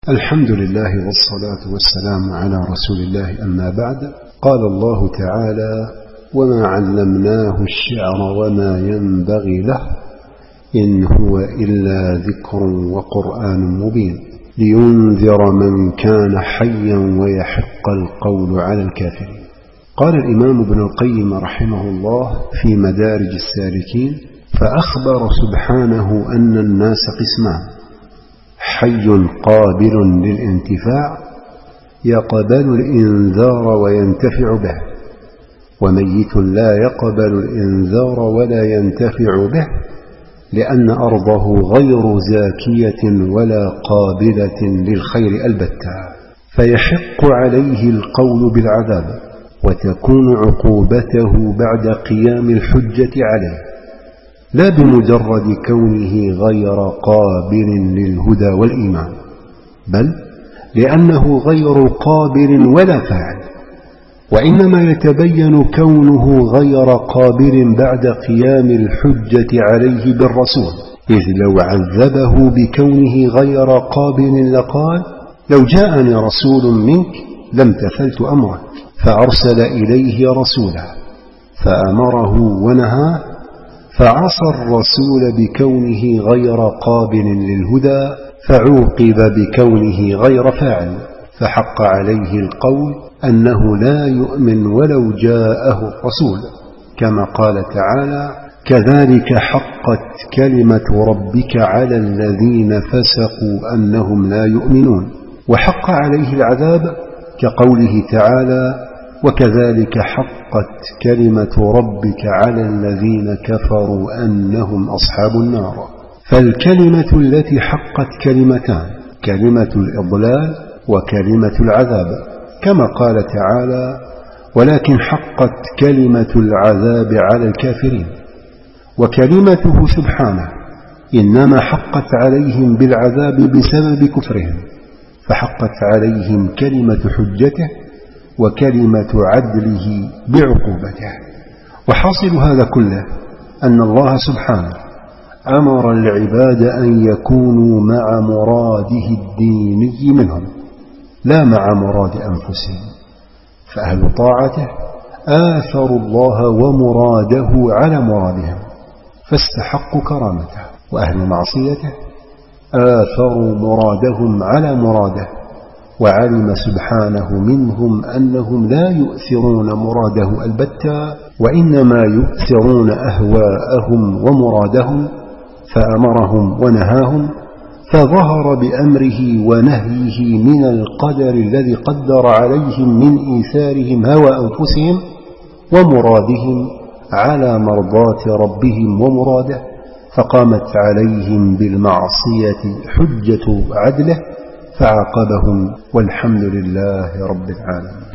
الحمد لله والصلاة والسلام على رسول الله، أما بعد. قال الله تعالى: وما علمناه الشعر وما ينبغي له إن هو إلا ذكر وقرآن مبين لينذر من كان حيا ويحق القول على الكافرين. قال الإمام ابن القيم رحمه الله في مدارج السالكين: فأخبر سبحانه أن الناس قسمان: حي قابل للانتفاع يقبل الإنذار وينتفع به، وميت لا يقبل الإنذار ولا ينتفع به، لأن أرضه غير زاكية ولا قابلة للخير البتة، فيحق عليه القول بالعذاب، وتكون عقوبته بعد قيام الحجة عليه، لا بمجرد كونه غير قابل للهدى والإيمان، بل لأنه غير قابل ولا فاعل، وإنما يتبين كونه غير قابل بعد قيام الحجة عليه بالرسول، إذ لو عذبه بكونه غير قابل لقال: لو جاءني رسول منك لامتثلت أمرك، فأرسل إليه رسوله فأمره ونهاه، فعصى الرسول بكونه غير قابل للهدى، فعوقب بكونه غير فاعل، فحق عليه القول أنه لا يؤمن ولو جاءه الرسول، كما قال تعالى: كذلك حقت كلمة ربك على الذين فسقوا أنهم لا يؤمنون، وحق عليه العذاب كقوله تعالى: وكذلك حقت كلمة ربك على الذين كفروا أنهم أصحاب النار. فالكلمة التي حقت كلمتان: كلمة الإضلال وكلمة العذاب، كما قال تعالى: ولكن حقت كلمة العذاب على الكافرين. وكلمته سبحانه إنما حقت عليهم بالعذاب بسبب كفرهم، فحقت عليهم كلمة حجته وكلمة عدله بعقوبته. وحاصل هذا كله أن الله سبحانه أمر العباد أن يكونوا مع مراده الديني منهم، لا مع مراد أنفسهم، فأهل طاعته آثروا الله ومراده على مرادهم فاستحقوا كرامته، وأهل معصيته آثروا مرادهم على مراده، وعلم سبحانه منهم أنهم لا يؤثرون مراده البتة، وإنما يؤثرون أهواءهم ومرادهم، فأمرهم ونهاهم، فظهر بأمره ونهيه من القدر الذي قدر عليهم من إيثارهم هوى أنفسهم ومرادهم على مرضاة ربهم ومراده، فقامت عليهم بالمعصية حجة عدله فعاقبهم، والحمد لله رب العالمين.